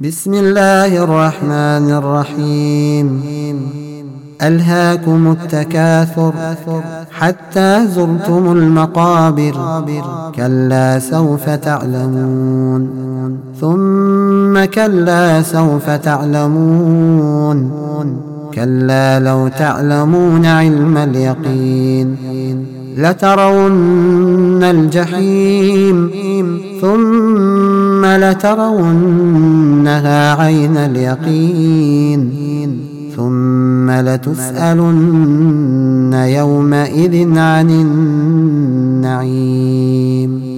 بسم الله الرحمن الرحيم ألهاكم التكاثر حتى زرتم المقابر كلا سوف تعلمون ثم كلا سوف تعلمون كلا لو تعلمون علم اليقين لترون الجحيم ثم لترونها عين اليقين ثم لتسألن يومئذ عن النعيم.